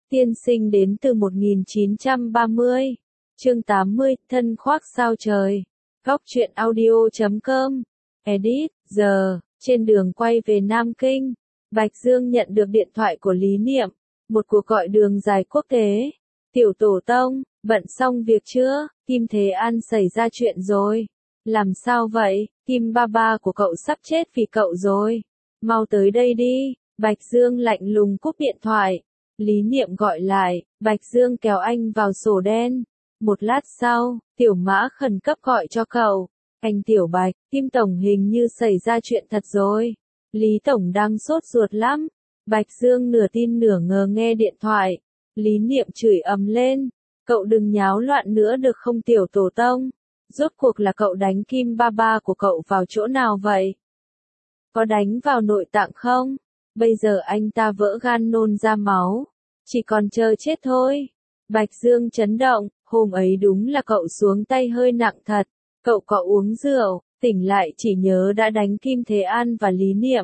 Tiên sinh đến từ 1930. Chương 80, thân khoác sao trời. Góc truyện audio.com. Edit, giờ, trên đường quay về Nam Kinh, Bạch Dương nhận được điện thoại của Lý Niệm, một cuộc gọi đường dài quốc tế. Tiểu tổ tông, bận xong việc chưa? Kim Thế An xảy ra chuyện rồi. Làm sao vậy? Kim ba ba của cậu sắp chết vì cậu rồi. Mau tới đây đi. Bạch Dương lạnh lùng cúp điện thoại. Lý Niệm gọi lại, Bạch Dương kéo anh vào sổ đen. Một lát sau, Tiểu Mã khẩn cấp gọi cho cậu. Anh Tiểu Bạch, Kim Tổng hình như xảy ra chuyện thật rồi. Lý Tổng đang sốt ruột lắm. Bạch Dương nửa tin nửa ngờ nghe điện thoại. Lý Niệm chửi ầm lên. Cậu đừng nháo loạn nữa được không Tiểu Tổ Tông? Rốt cuộc là cậu đánh Kim ba ba của cậu vào chỗ nào vậy? Có đánh vào nội tạng không? Bây giờ anh ta vỡ gan nôn ra máu. Chỉ còn chờ chết thôi. Bạch Dương chấn động, hôm ấy đúng là cậu xuống tay hơi nặng thật. Cậu có uống rượu, tỉnh lại chỉ nhớ đã đánh Kim Thế An và Lý Niệm.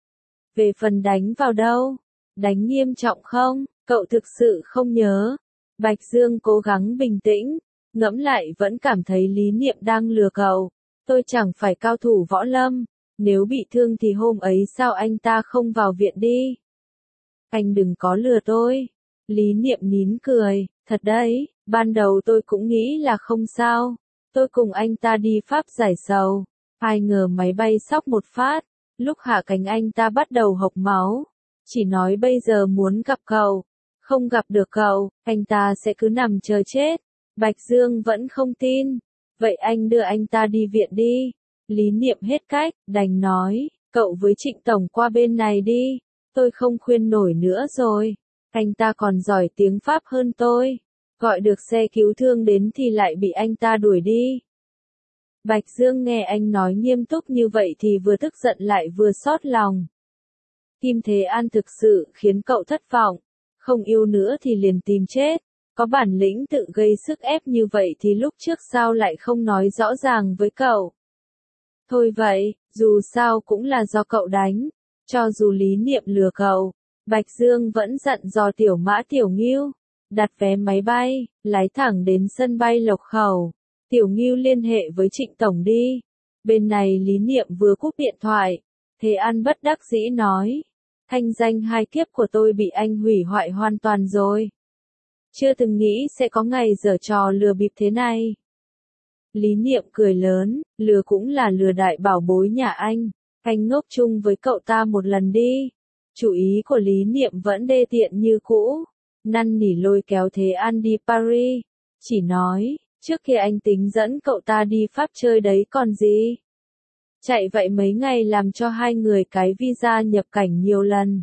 Về phần đánh vào đâu? Đánh nghiêm trọng không? Cậu thực sự không nhớ. Bạch Dương cố gắng bình tĩnh, ngẫm lại vẫn cảm thấy Lý Niệm đang lừa cậu. Tôi chẳng phải cao thủ võ lâm. Nếu bị thương thì hôm ấy sao anh ta không vào viện đi? Anh đừng có lừa tôi. Lý Niệm nín cười, thật đấy, ban đầu tôi cũng nghĩ là không sao. Tôi cùng anh ta đi Pháp giải sầu. Ai ngờ máy bay sóc một phát, lúc hạ cánh anh ta bắt đầu hộc máu. Chỉ nói bây giờ muốn gặp cậu. Không gặp được cậu, anh ta sẽ cứ nằm chờ chết. Bạch Dương vẫn không tin. Vậy anh đưa anh ta đi viện đi. Lý Niệm hết cách, đành nói, cậu với Trịnh Tổng qua bên này đi. Tôi không khuyên nổi nữa rồi. Anh ta còn giỏi tiếng Pháp hơn tôi. Gọi được xe cứu thương đến thì lại bị anh ta đuổi đi. Bạch Dương nghe anh nói nghiêm túc như vậy thì vừa tức giận lại vừa xót lòng. Kim Thế An thực sự khiến cậu thất vọng. Không yêu nữa thì liền tìm chết. Có bản lĩnh tự gây sức ép như vậy thì lúc trước sao lại không nói rõ ràng với cậu. Thôi vậy, dù sao cũng là do cậu đánh. Cho dù Lý Niệm lừa cậu, Bạch Dương vẫn dặn dò Tiểu Mã Tiểu Ngưu. Đặt vé máy bay, lái thẳng đến sân bay Lộc Khẩu. Tiểu Ngưu liên hệ với Trịnh Tổng đi. Bên này Lý Niệm vừa cúp điện thoại. Thế An bất đắc dĩ nói. Thanh danh 2 kiếp của tôi bị anh hủy hoại hoàn toàn rồi. Chưa từng nghĩ sẽ có ngày giở trò lừa bịp thế này. Lý Niệm cười lớn, lừa cũng là lừa đại bảo bối nhà anh. Anh ngốc chung với cậu ta một lần đi. Chủ ý của Lý Niệm vẫn đê tiện như cũ. Năn nỉ lôi kéo Thế An đi Paris. Chỉ nói, trước kia anh tính dẫn cậu ta đi Pháp chơi đấy còn gì. Chạy vậy mấy ngày làm cho hai người cái visa nhập cảnh nhiều lần.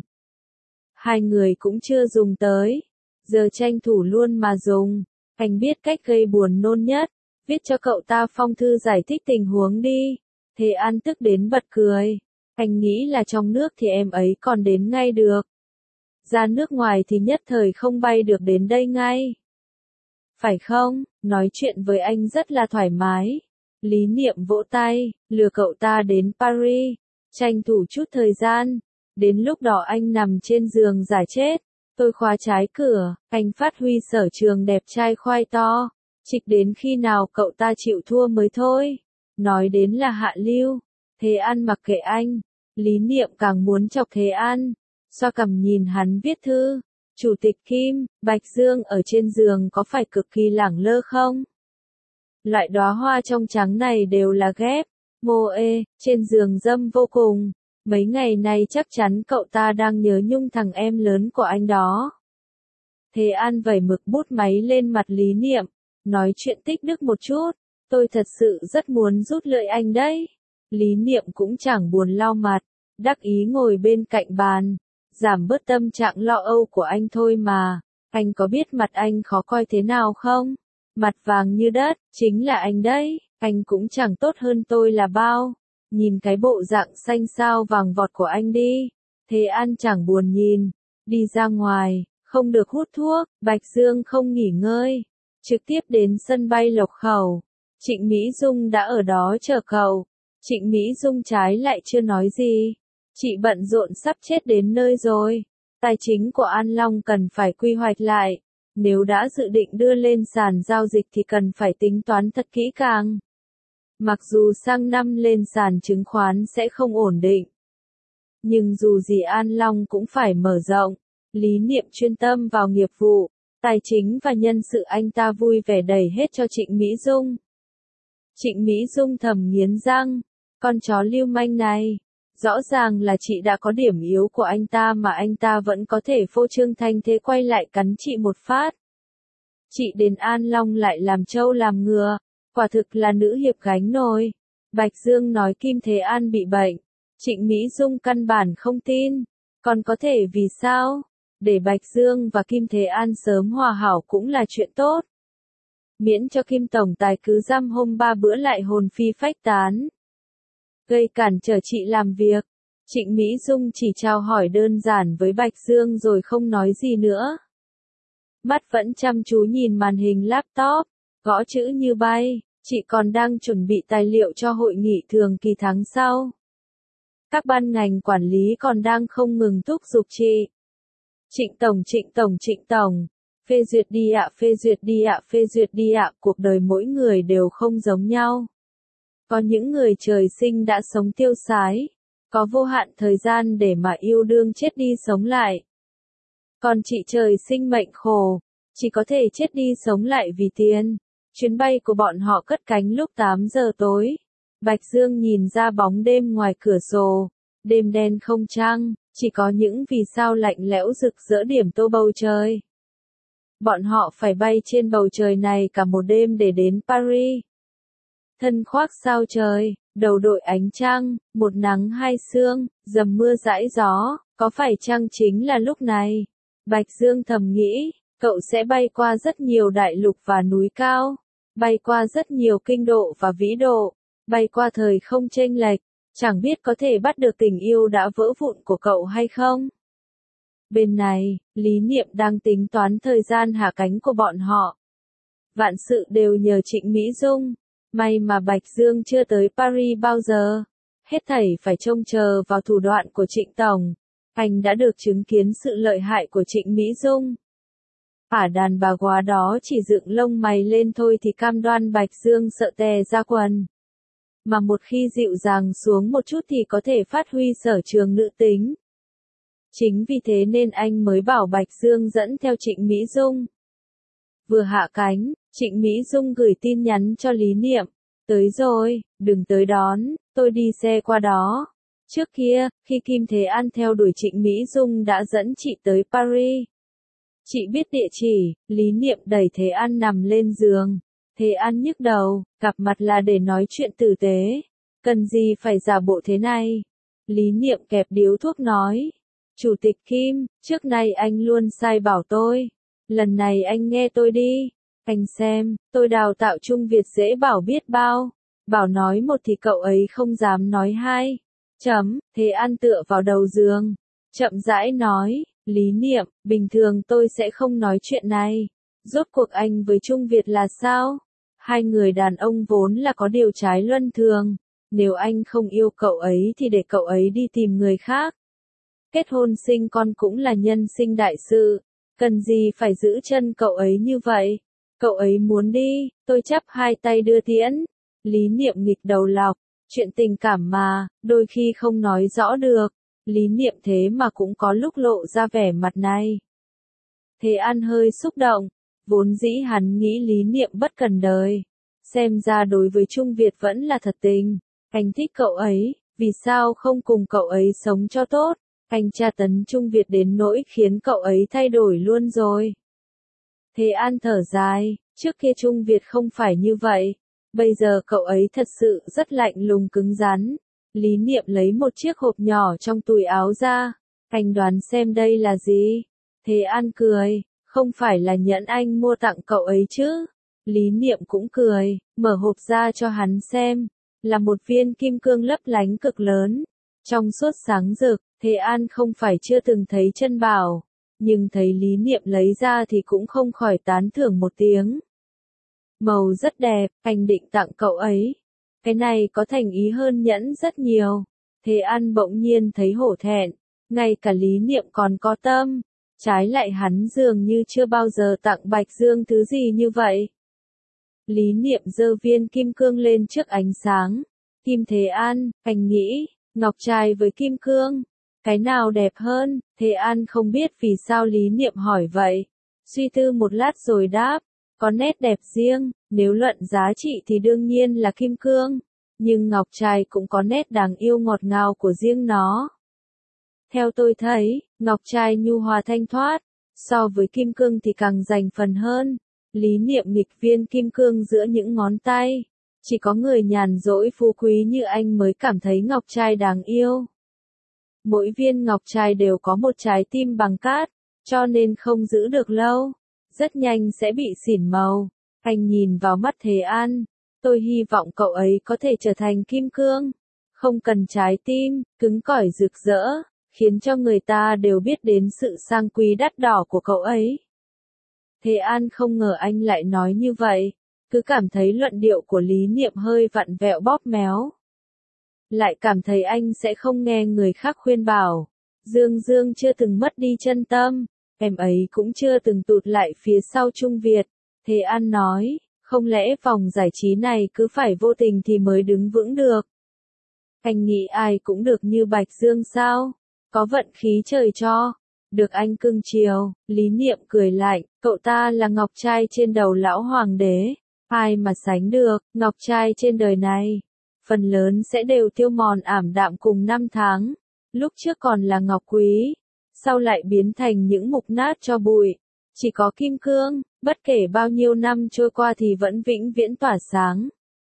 Hai người cũng chưa dùng tới. Giờ tranh thủ luôn mà dùng. Anh biết cách gây buồn nôn nhất. Viết cho cậu ta phong thư giải thích tình huống đi. Thế An tức đến bật cười. Anh nghĩ là trong nước thì em ấy còn đến ngay được. Ra nước ngoài thì nhất thời không bay được đến đây ngay. Phải không? Nói chuyện với anh rất là thoải mái. Lý Niệm vỗ tay, lừa cậu ta đến Paris. Tranh thủ chút thời gian. Đến lúc đó anh nằm trên giường giả chết. Tôi khóa trái cửa, anh phát huy sở trường đẹp trai khoai to. Trịch đến khi nào cậu ta chịu thua mới thôi. Nói đến là hạ lưu. Thế An mặc kệ anh. Lý Niệm càng muốn chọc Thế An. Xoa cằm nhìn hắn viết thư. Chủ tịch Kim, Bạch Dương ở trên giường có phải cực kỳ lẳng lơ không? Loại đóa hoa trong trắng này đều là ghép. Mô ê, trên giường dâm vô cùng. Mấy ngày nay chắc chắn cậu ta đang nhớ nhung thằng em lớn của anh đó. Thế An vẩy mực bút máy lên mặt Lý Niệm. Nói chuyện tích đức một chút. Tôi thật sự rất muốn rút lưỡi anh đấy. Lý Niệm cũng chẳng buồn lau mặt. Đắc ý ngồi bên cạnh bàn. Giảm bớt tâm trạng lo âu của anh thôi mà. Anh có biết mặt anh khó coi thế nào không? Mặt vàng như đất, chính là anh đấy. Anh cũng chẳng tốt hơn tôi là bao. Nhìn cái bộ dạng xanh xao vàng vọt của anh đi. Thế An chẳng buồn nhìn. Đi ra ngoài, không được hút thuốc. Bạch Dương không nghỉ ngơi. Trực tiếp đến sân bay Lộc Khẩu. Trịnh Mỹ Dung đã ở đó chờ cậu. Trịnh Mỹ Dung trái lại chưa nói gì. Chị bận rộn sắp chết đến nơi rồi. Tài chính của An Long cần phải quy hoạch lại. Nếu đã dự định đưa lên sàn giao dịch thì cần phải tính toán thật kỹ càng. Mặc dù sang năm lên sàn chứng khoán sẽ không ổn định. Nhưng dù gì An Long cũng phải mở rộng. Lý Niệm chuyên tâm vào nghiệp vụ, tài chính và nhân sự anh ta vui vẻ đẩy hết cho Trịnh Mỹ Dung. Trịnh Mỹ Dung thầm nghiến răng, con chó lưu manh này. Rõ ràng là chị đã có điểm yếu của anh ta mà anh ta vẫn có thể phô trương thanh thế quay lại cắn chị một phát. Chị đến An Long lại làm trâu làm ngựa, quả thực là nữ hiệp gánh nồi. Bạch Dương nói Kim Thế An bị bệnh. Trịnh Mỹ Dung căn bản không tin. Còn có thể vì sao? Để Bạch Dương và Kim Thế An sớm hòa hảo cũng là chuyện tốt. Miễn cho Kim Tổng Tài cứ dăm hôm 3 bữa lại hồn phi phách tán. Gây cản trở chị làm việc. Trịnh Mỹ Dung chỉ chào hỏi đơn giản với Bạch Dương rồi không nói gì nữa. Mắt vẫn chăm chú nhìn màn hình laptop, gõ chữ như bay, chị còn đang chuẩn bị tài liệu cho hội nghị thường kỳ tháng sau. Các ban ngành quản lý còn đang không ngừng thúc giục chị. Trịnh Tổng, phê duyệt đi ạ, phê duyệt đi ạ, cuộc đời mỗi người đều không giống nhau. Có những người trời sinh đã sống tiêu sái, có vô hạn thời gian để mà yêu đương chết đi sống lại. Còn chị trời sinh mệnh khổ, chỉ có thể chết đi sống lại vì tiền. Chuyến bay của bọn họ cất cánh lúc 8 giờ tối. Bạch Dương nhìn ra bóng đêm ngoài cửa sổ, đêm đen không trăng, chỉ có những vì sao lạnh lẽo rực rỡ điểm tô bầu trời. Bọn họ phải bay trên bầu trời này cả một đêm để đến Paris. Thân khoác sao trời, đầu đội ánh trăng, một nắng hai sương, dầm mưa dãi gió, có phải chăng chính là lúc này? Bạch Dương thầm nghĩ, cậu sẽ bay qua rất nhiều đại lục và núi cao, bay qua rất nhiều kinh độ và vĩ độ, bay qua thời không chênh lệch, chẳng biết có thể bắt được tình yêu đã vỡ vụn của cậu hay không? Bên này, Lý Niệm đang tính toán thời gian hạ cánh của bọn họ. Vạn sự đều nhờ Trịnh Mỹ Dung. May mà Bạch Dương chưa tới Paris bao giờ. Hết thảy phải trông chờ vào thủ đoạn của Trịnh Tổng. Anh đã được chứng kiến sự lợi hại của Trịnh Mỹ Dung. Đàn bà quá đó chỉ dựng lông mày lên thôi thì cam đoan Bạch Dương sợ tè ra quần. Mà một khi dịu dàng xuống một chút thì có thể phát huy sở trường nữ tính. Chính vì thế nên anh mới bảo Bạch Dương dẫn theo Trịnh Mỹ Dung. Vừa hạ cánh, Trịnh Mỹ Dung gửi tin nhắn cho Lý Niệm. Tới rồi, đừng tới đón, tôi đi xe qua đó. Trước kia, khi Kim Thế An theo đuổi Trịnh Mỹ Dung đã dẫn chị tới Paris. Chị biết địa chỉ, Lý Niệm đẩy Thế An nằm lên giường. Thế An nhức đầu, gặp mặt là để nói chuyện tử tế. Cần gì phải giả bộ thế này? Lý Niệm kẹp điếu thuốc nói. Chủ tịch Kim, trước nay anh luôn sai bảo tôi. Lần này anh nghe tôi đi. Anh xem, tôi đào tạo Trung Việt dễ bảo biết bao. Bảo nói một thì cậu ấy không dám nói hai. Thế An tựa vào đầu giường. Chậm rãi nói, Lý Niệm, bình thường tôi sẽ không nói chuyện này. Rốt cuộc anh với Trung Việt là sao? Hai người đàn ông vốn là có điều trái luân thường. Nếu anh không yêu cậu ấy thì để cậu ấy đi tìm người khác. Kết hôn sinh con cũng là nhân sinh đại sự. Cần gì phải giữ chân cậu ấy như vậy? Cậu ấy muốn đi, tôi chắp hai tay đưa tiễn. Lý Niệm nghịch đầu lọc. Chuyện tình cảm mà, đôi khi không nói rõ được. Lý Niệm thế mà cũng có lúc lộ ra vẻ mặt này. Thế An hơi xúc động. Vốn dĩ hắn nghĩ Lý Niệm bất cần đời. Xem ra đối với Trung Việt vẫn là thật tình. Anh thích cậu ấy, vì sao không cùng cậu ấy sống cho tốt? Anh tra tấn Trung Việt đến nỗi khiến cậu ấy thay đổi luôn rồi. Thế An thở dài, trước kia Trung Việt không phải như vậy. Bây giờ cậu ấy thật sự rất lạnh lùng cứng rắn. Lý Niệm lấy một chiếc hộp nhỏ trong túi áo ra. Anh đoán xem đây là gì? Thế An cười, không phải là nhẫn anh mua tặng cậu ấy chứ? Lý Niệm cũng cười, mở hộp ra cho hắn xem. Là một viên kim cương lấp lánh cực lớn. Trong suốt sáng rực, Thế An không phải chưa từng thấy chân bảo. Nhưng thấy Lý Niệm lấy ra thì cũng không khỏi tán thưởng một tiếng. Màu rất đẹp, anh định tặng cậu ấy. Cái này có thành ý hơn nhẫn rất nhiều. Thế An bỗng nhiên thấy hổ thẹn. ngay cả Lý Niệm còn có tâm. Trái lại hắn dường như chưa bao giờ tặng Bạch Dương thứ gì như vậy. Lý Niệm giơ viên kim cương lên trước ánh sáng. Kim Thế An, anh nghĩ, ngọc trai với kim cương, cái nào đẹp hơn? Thế An không biết vì sao Lý Niệm hỏi vậy. Suy tư một lát rồi đáp, có nét đẹp riêng, nếu luận giá trị thì đương nhiên là kim cương. Nhưng ngọc trai cũng có nét đáng yêu ngọt ngào của riêng nó. Theo tôi thấy, ngọc trai nhu hòa thanh thoát, so với kim cương thì càng dành phần hơn. Lý Niệm nghịch viên kim cương giữa những ngón tay. Chỉ có người nhàn rỗi phú quý như anh mới cảm thấy ngọc trai đáng yêu. Mỗi viên ngọc trai đều có một trái tim bằng cát, cho nên không giữ được lâu. Rất nhanh sẽ bị xỉn màu. Anh nhìn vào mắt Thế An. Tôi hy vọng cậu ấy có thể trở thành kim cương. Không cần trái tim, cứng cỏi rực rỡ, khiến cho người ta đều biết đến sự sang quý đắt đỏ của cậu ấy. Thế An không ngờ anh lại nói như vậy, cứ cảm thấy luận điệu của Lý Niệm hơi vặn vẹo bóp méo. Lại cảm thấy anh sẽ không nghe người khác khuyên bảo. Dương Dương chưa từng mất đi chân tâm, em ấy cũng chưa từng tụt lại phía sau Trung Việt. Thế An nói, không lẽ vòng giải trí này cứ phải vô tình thì mới đứng vững được? Anh nghĩ ai cũng được như Bạch Dương sao? Có vận khí trời cho. Được anh cưng chiều, Lý Niệm cười lạnh, cậu ta là ngọc trai trên đầu lão hoàng đế. Ai mà sánh được, ngọc trai trên đời này. Phần lớn sẽ đều tiêu mòn ảm đạm cùng năm tháng. Lúc trước còn là ngọc quý, sau lại biến thành những mục nát cho bụi. Chỉ có kim cương, bất kể bao nhiêu năm trôi qua thì vẫn vĩnh viễn tỏa sáng.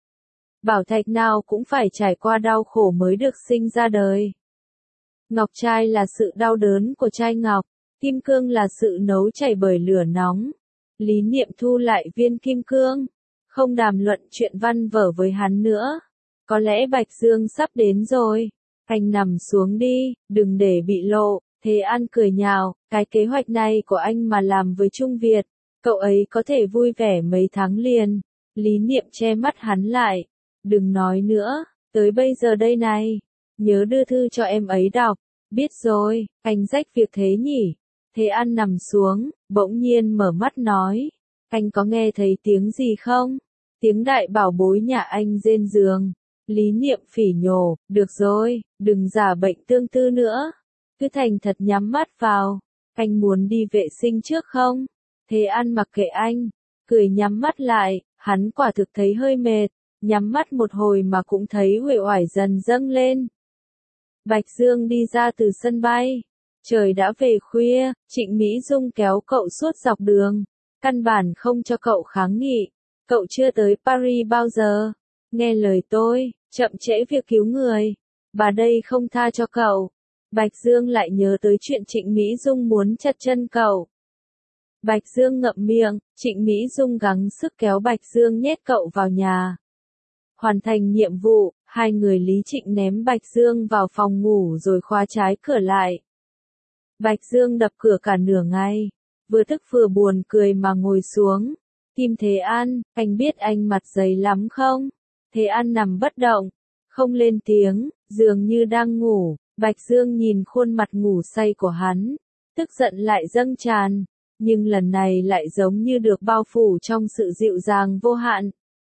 Bảo thạch nào cũng phải trải qua đau khổ mới được sinh ra đời. Ngọc trai là sự đau đớn của trai ngọc, kim cương là sự nấu chảy bởi lửa nóng. Lý Niệm thu lại viên kim cương, không đàm luận chuyện văn vở với hắn nữa. Có lẽ Bạch Dương sắp đến rồi. Anh nằm xuống đi, đừng để bị lộ. Thế An cười nhạo, cái kế hoạch này của anh mà làm với Trung Việt, cậu ấy có thể vui vẻ mấy tháng liền. Lý Niệm che mắt hắn lại. Đừng nói nữa, tới bây giờ đây này. Nhớ đưa thư cho em ấy đọc. Biết rồi, anh rách việc thế nhỉ? Thế An nằm xuống, bỗng nhiên mở mắt nói. Anh có nghe thấy tiếng gì không? Tiếng đại bảo bối nhà anh rên giường. Lý Niệm phỉ nhổ, được rồi, đừng giả bệnh tương tư nữa. Cứ thành thật nhắm mắt vào. Anh muốn đi vệ sinh trước không? Thế An mặc kệ anh, cười nhắm mắt lại, hắn quả thực thấy hơi mệt. Nhắm mắt một hồi mà cũng thấy uể oải dần dâng lên. Bạch Dương đi ra từ sân bay. Trời đã về khuya, Trịnh Mỹ Dung kéo cậu suốt dọc đường. Căn bản không cho cậu kháng nghị. Cậu chưa tới Paris bao giờ. Nghe lời tôi, chậm trễ việc cứu người. Bà đây không tha cho cậu. Bạch Dương lại nhớ tới chuyện Trịnh Mỹ Dung muốn chặt chân cậu. Bạch Dương ngậm miệng, Trịnh Mỹ Dung gắng sức kéo Bạch Dương nhét cậu vào nhà. Hoàn thành nhiệm vụ, hai người Lý Trịnh ném Bạch Dương vào phòng ngủ rồi khóa trái cửa lại. Bạch Dương đập cửa cả nửa ngày, vừa tức vừa buồn cười mà ngồi xuống. Kim Thế An, anh biết anh mặt dày lắm không? Thế An nằm bất động, không lên tiếng, dường như đang ngủ. Bạch Dương nhìn khuôn mặt ngủ say của hắn, tức giận lại dâng tràn, nhưng lần này lại giống như được bao phủ trong sự dịu dàng vô hạn.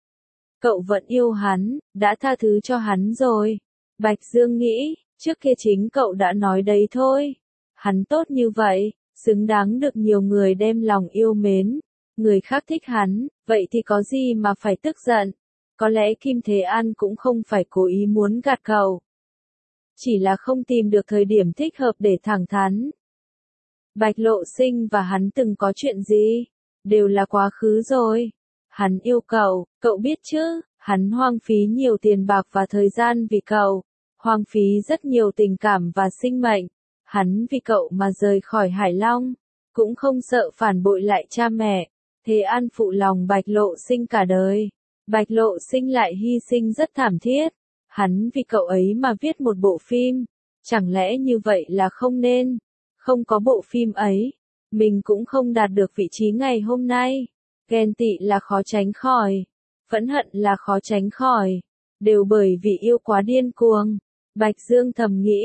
Cậu vẫn yêu hắn, đã tha thứ cho hắn rồi. Bạch Dương nghĩ, trước kia chính cậu đã nói đấy thôi. Hắn tốt như vậy, xứng đáng được nhiều người đem lòng yêu mến. Người khác thích hắn, vậy thì có gì mà phải tức giận. Có lẽ Kim Thế An cũng không phải cố ý muốn gạt cậu. Chỉ là không tìm được thời điểm thích hợp để thẳng thắn. Bạch Lộ Sinh và hắn từng có chuyện gì? Đều là quá khứ rồi. Hắn yêu cậu, cậu biết chứ, hắn hoang phí nhiều tiền bạc và thời gian vì cậu, hoang phí rất nhiều tình cảm và sinh mệnh. Hắn vì cậu mà rời khỏi Hải Long, cũng không sợ phản bội lại cha mẹ. Thế An phụ lòng Bạch Lộ Sinh cả đời. Bạch Lộ Sinh lại hy sinh rất thảm thiết. Hắn vì cậu ấy mà viết một bộ phim. Chẳng lẽ như vậy là không nên? Không có bộ phim ấy, mình cũng không đạt được vị trí ngày hôm nay. Ghen tị là khó tránh khỏi, phẫn hận là khó tránh khỏi, đều bởi vì yêu quá điên cuồng. Bạch Dương thầm nghĩ,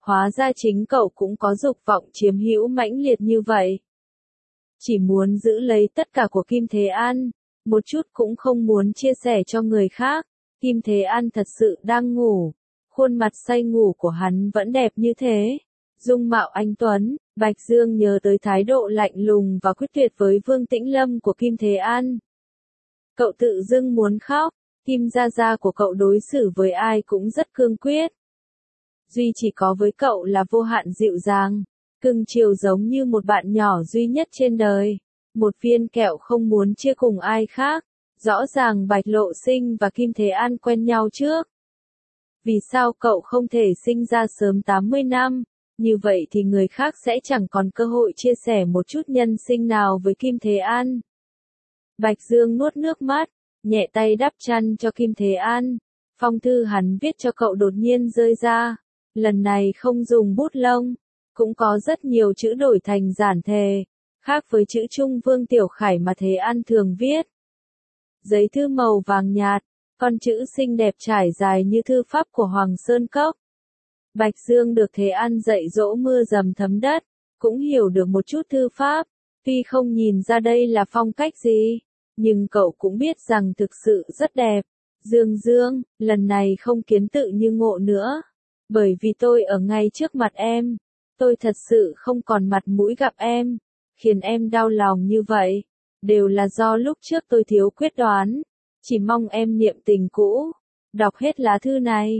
Hóa ra chính cậu cũng có dục vọng chiếm hữu mãnh liệt như vậy. Chỉ muốn giữ lấy tất cả của Kim Thế An, một chút cũng không muốn chia sẻ cho người khác. Kim Thế An thật sự đang ngủ, khuôn mặt say ngủ của hắn vẫn đẹp như thế. Dung mạo anh tuấn, Bạch Dương nhớ tới thái độ lạnh lùng và quyết tuyệt với Vương Tĩnh Lâm của Kim Thế An. Cậu tự dưng muốn khóc, Kim gia gia của cậu đối xử với ai cũng rất cương quyết. Duy chỉ có với cậu là vô hạn dịu dàng, cưng chiều giống như một bạn nhỏ duy nhất trên đời. Một viên kẹo không muốn chia cùng ai khác. Rõ ràng Bạch Lộ Sinh và Kim Thế An quen nhau trước. Vì sao cậu không thể sinh ra sớm 80 năm? Như vậy thì người khác sẽ chẳng còn cơ hội chia sẻ một chút nhân sinh nào với Kim Thế An. Bạch Dương nuốt nước mắt, nhẹ tay đắp chăn cho Kim Thế An. Phong thư hắn viết cho cậu đột nhiên rơi ra. Lần này không dùng bút lông, cũng có rất nhiều chữ đổi thành giản thề, khác với chữ Trung Vương Tiểu Khải mà Thế An thường viết. Giấy thư màu vàng nhạt, con chữ xinh đẹp trải dài như thư pháp của Hoàng Sơn Cốc. Bạch Dương được Thế An dạy dỗ mưa dầm thấm đất, cũng hiểu được một chút thư pháp, tuy không nhìn ra đây là phong cách gì, nhưng cậu cũng biết rằng thực sự rất đẹp. Dương Dương, lần này không kiến tự như ngộ nữa, bởi vì tôi ở ngay trước mặt em, tôi thật sự không còn mặt mũi gặp em, khiến em đau lòng như vậy, đều là do lúc trước tôi thiếu quyết đoán, chỉ mong em niệm tình cũ, đọc hết lá thư này.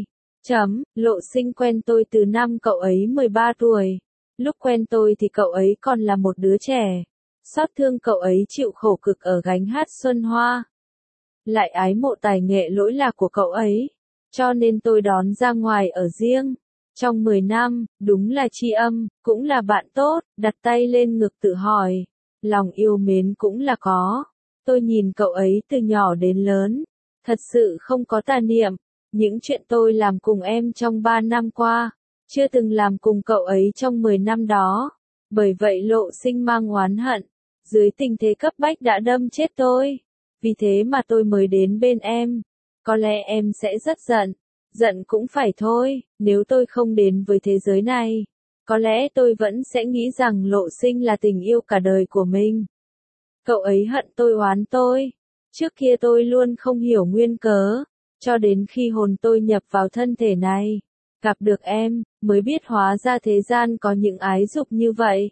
Lộ Sinh quen tôi từ năm cậu ấy 13 tuổi. Lúc quen tôi thì cậu ấy còn là một đứa trẻ. Xót thương cậu ấy chịu khổ cực ở gánh hát Xuân Hoa. Lại ái mộ tài nghệ lỗi lạc của cậu ấy. Cho nên tôi đón ra ngoài ở riêng. Trong 10 năm, đúng là tri âm, cũng là bạn tốt, đặt tay lên ngực tự hỏi. Lòng yêu mến cũng là có. Tôi nhìn cậu ấy từ nhỏ đến lớn. Thật sự không có tà niệm. Những chuyện tôi làm cùng em trong 3 năm qua, chưa từng làm cùng cậu ấy trong 10 năm đó. Bởi vậy Lộ Sinh mang oán hận, dưới tình thế cấp bách đã đâm chết tôi. Vì thế mà tôi mới đến bên em. Có lẽ em sẽ rất giận. Giận cũng phải thôi, nếu tôi không đến với thế giới này. Có lẽ tôi vẫn sẽ nghĩ rằng Lộ Sinh là tình yêu cả đời của mình. Cậu ấy hận tôi oán tôi. Trước kia tôi luôn không hiểu nguyên cớ. Cho đến khi hồn tôi nhập vào thân thể này, gặp được em, mới biết hóa ra thế gian có những ái dục như vậy.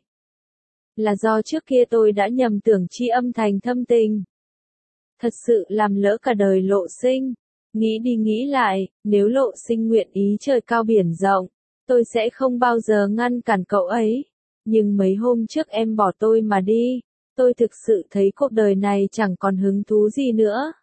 Là do trước kia tôi đã nhầm tưởng tri âm thành thâm tình. Thật sự làm lỡ cả đời Lộ Sinh. Nghĩ đi nghĩ lại, nếu Lộ Sinh nguyện ý trời cao biển rộng, tôi sẽ không bao giờ ngăn cản cậu ấy. Nhưng mấy hôm trước em bỏ tôi mà đi, tôi thực sự thấy cuộc đời này chẳng còn hứng thú gì nữa.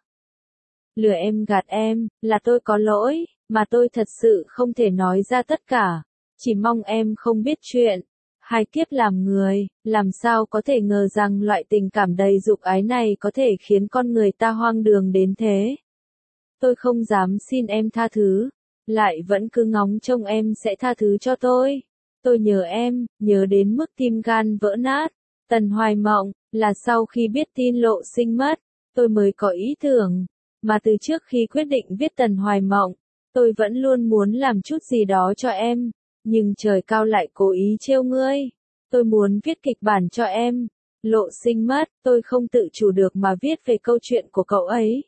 Lừa em gạt em, là tôi có lỗi, mà tôi thật sự không thể nói ra tất cả. Chỉ mong em không biết chuyện. Hai kiếp làm người, làm sao có thể ngờ rằng loại tình cảm đầy dục ái này có thể khiến con người ta hoang đường đến thế. Tôi không dám xin em tha thứ, lại vẫn cứ ngóng trông em sẽ tha thứ cho tôi. Tôi nhớ em, nhớ đến mức tim gan vỡ nát. Tần Hoài Mộng, là sau khi biết tin Lộ Sinh mất, tôi mới có ý tưởng. Mà từ trước khi quyết định viết Tần Hoài Mộng, tôi vẫn luôn muốn làm chút gì đó cho em, nhưng trời cao lại cố ý trêu ngươi. Tôi muốn viết kịch bản cho em. Lộ Sinh mất, tôi không tự chủ được mà viết về câu chuyện của cậu ấy.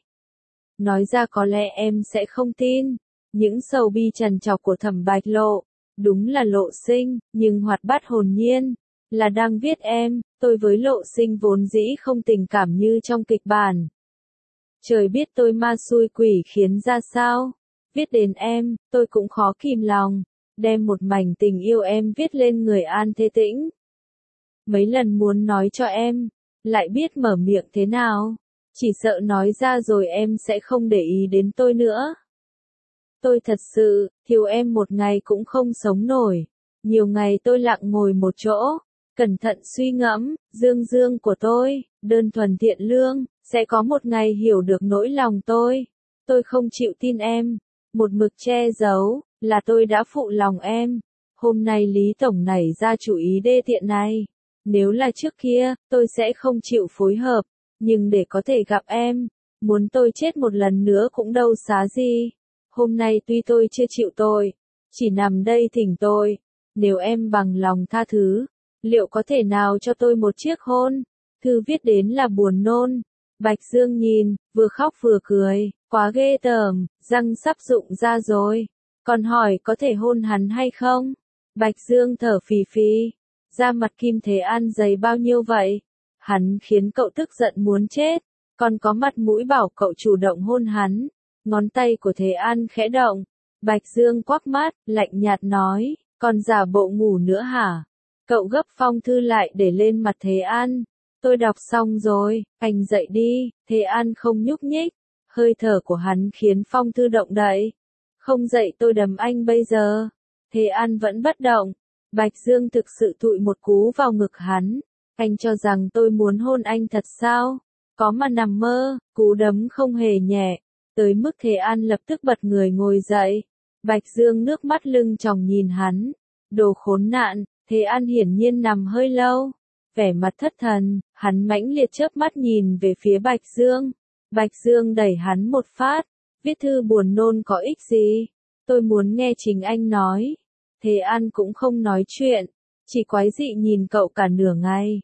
Nói ra có lẽ em sẽ không tin, những sầu bi trằn trọc của Thẩm Bạch Lộ, đúng là Lộ Sinh, nhưng hoạt bát hồn nhiên, là đang viết em. Tôi với Lộ Sinh vốn dĩ không tình cảm như trong kịch bản. Trời biết tôi ma xui quỷ khiến ra sao. Viết đến em, tôi cũng khó kìm lòng. Đem một mảnh tình yêu em viết lên người An Thế Tĩnh. Mấy lần muốn nói cho em, lại biết mở miệng thế nào. Chỉ sợ nói ra rồi em sẽ không để ý đến tôi nữa. Tôi thật sự, thiếu em một ngày cũng không sống nổi. Nhiều ngày tôi lặng ngồi một chỗ, cẩn thận suy ngẫm, Dương Dương của tôi, đơn thuần thiện lương, sẽ có một ngày hiểu được nỗi lòng tôi. Tôi không chịu tin em, một mực che giấu, là tôi đã phụ lòng em. Hôm nay Lý Tổng nảy ra chủ ý đê tiện này. Nếu là trước kia, tôi sẽ không chịu phối hợp, nhưng để có thể gặp em, muốn tôi chết một lần nữa cũng đâu xá gì. Hôm nay tuy tôi chưa chịu tội, chỉ nằm đây thỉnh tôi, nếu em bằng lòng tha thứ, liệu có thể nào cho tôi một chiếc hôn? Thư viết đến là buồn nôn. Bạch Dương nhìn, vừa khóc vừa cười, quá ghê tởm, răng sắp rụng ra rồi. Còn hỏi có thể hôn hắn hay không? Bạch Dương thở phì phì, da mặt Kim Thế An dày bao nhiêu vậy? Hắn khiến cậu tức giận muốn chết, còn có mặt mũi bảo cậu chủ động hôn hắn. Ngón tay của Thế An khẽ động, Bạch Dương quắc mắt, lạnh nhạt nói, còn giả bộ ngủ nữa hả? Cậu gấp phong thư lại để lên mặt Thế An. Tôi đọc xong rồi, anh dậy đi. Thế An không nhúc nhích, hơi thở của hắn khiến phong thư động đậy. Không dậy tôi đấm anh bây giờ. Thế An vẫn bất động. Bạch Dương thực sự thụi một cú vào ngực hắn. Anh cho rằng tôi muốn hôn anh thật sao? Có mà nằm mơ. Cú đấm không hề nhẹ, tới mức Thế An lập tức bật người ngồi dậy. Bạch Dương nước mắt lưng tròng nhìn hắn. Đồ khốn nạn. Thế An hiển nhiên nằm hơi lâu, vẻ mặt thất thần, hắn mãnh liệt chớp mắt nhìn về phía Bạch Dương. Bạch Dương đẩy hắn một phát, viết thư buồn nôn có ích gì? Tôi muốn nghe chính anh nói. Thế An cũng không nói chuyện, chỉ quái dị nhìn cậu cả nửa ngày.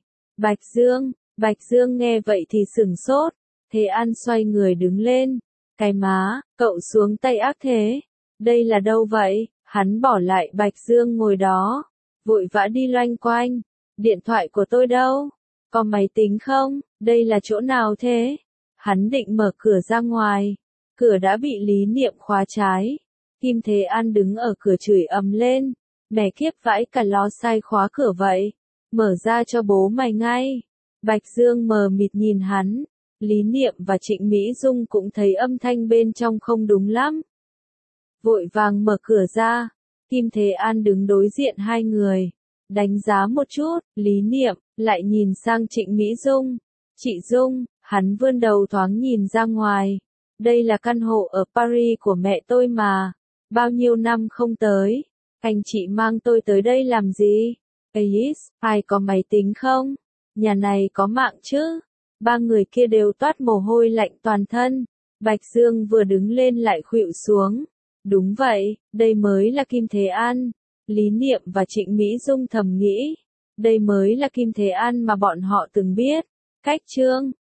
Bạch Dương nghe vậy thì sửng sốt. Thế An xoay người đứng lên. Cái má, cậu xuống tay ác thế. Đây là đâu vậy? Hắn bỏ lại Bạch Dương ngồi đó, vội vã đi loanh quanh. Điện thoại của tôi đâu? Có máy tính không? Đây là chỗ nào thế? Hắn định mở cửa ra ngoài. Cửa đã bị Lý Niệm khóa trái. Kim Thế An đứng ở cửa chửi ầm lên. Mẹ kiếp vãi cả ló sai khóa cửa vậy. Mở ra cho bố mày ngay. Bạch Dương mờ mịt nhìn hắn. Lý Niệm và Trịnh Mỹ Dung cũng thấy âm thanh bên trong không đúng lắm. Vội vàng mở cửa ra. Kim Thế An đứng đối diện hai người. Đánh giá một chút, Lý Niệm, lại nhìn sang Trịnh Mỹ Dung. Chị Dung, hắn vươn đầu thoáng nhìn ra ngoài. Đây là căn hộ ở Paris của mẹ tôi mà. Bao nhiêu năm không tới. Anh chị mang tôi tới đây làm gì? Ais, ai có máy tính không? Nhà này có mạng chứ? Ba người kia đều toát mồ hôi lạnh toàn thân. Bạch Dương vừa đứng lên lại khuỵu xuống. Đúng vậy, đây mới là Kim Thế An. Lý Niệm và Trịnh Mỹ Dung thầm nghĩ. Đây mới là Kim Thế An mà bọn họ từng biết. Cách chương